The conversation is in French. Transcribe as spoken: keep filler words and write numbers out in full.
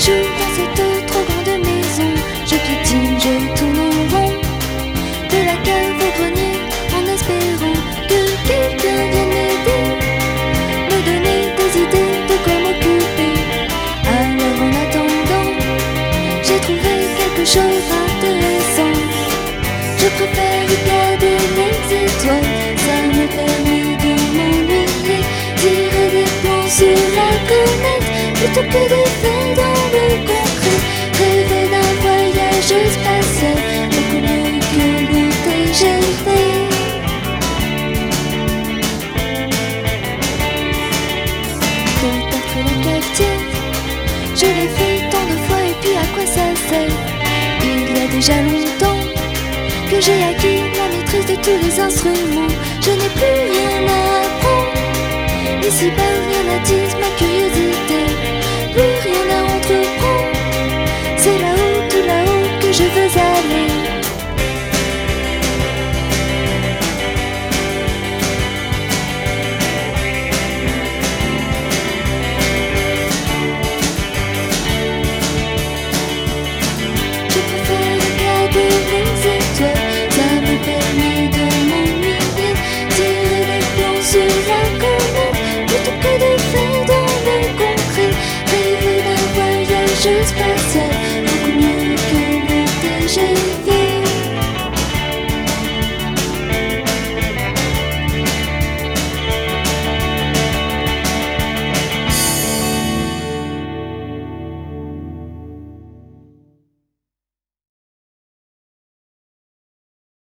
jours dans cette trop grande maison, je piétine, je tourne en rond, de la cave au grenier, en espérant que quelqu'un vienne m'aider, me donner des idées de quoi m'occuper. Alors en attendant, j'ai trouvé quelque chose d'intéressant. Je préfère regarder les étoiles, ça me permet de m'ennuyer, tirer des plans sur la comète, plutôt que de faire dans le concret. Rêver d'un voyage spatial, beaucoup mieux que le T G V. Peut-être la cafetière, je l'ai fait tant de fois et puis à quoi ça sert? Il y a déjà longtemps que j'ai acquis la maîtrise de tous les instruments. Je n'ai plus rien à apprendre, ici-bas rien n'attise ma curiosité, plus rien à entreprendre. C'est là-haut, tout là-haut que je veux aller. Je préfère regarder les étoiles, ça me permet de m'ennuyer, tirer des plans sur la comète, plutôt que de faire dans le concret. Rêver d'un voyage spatial,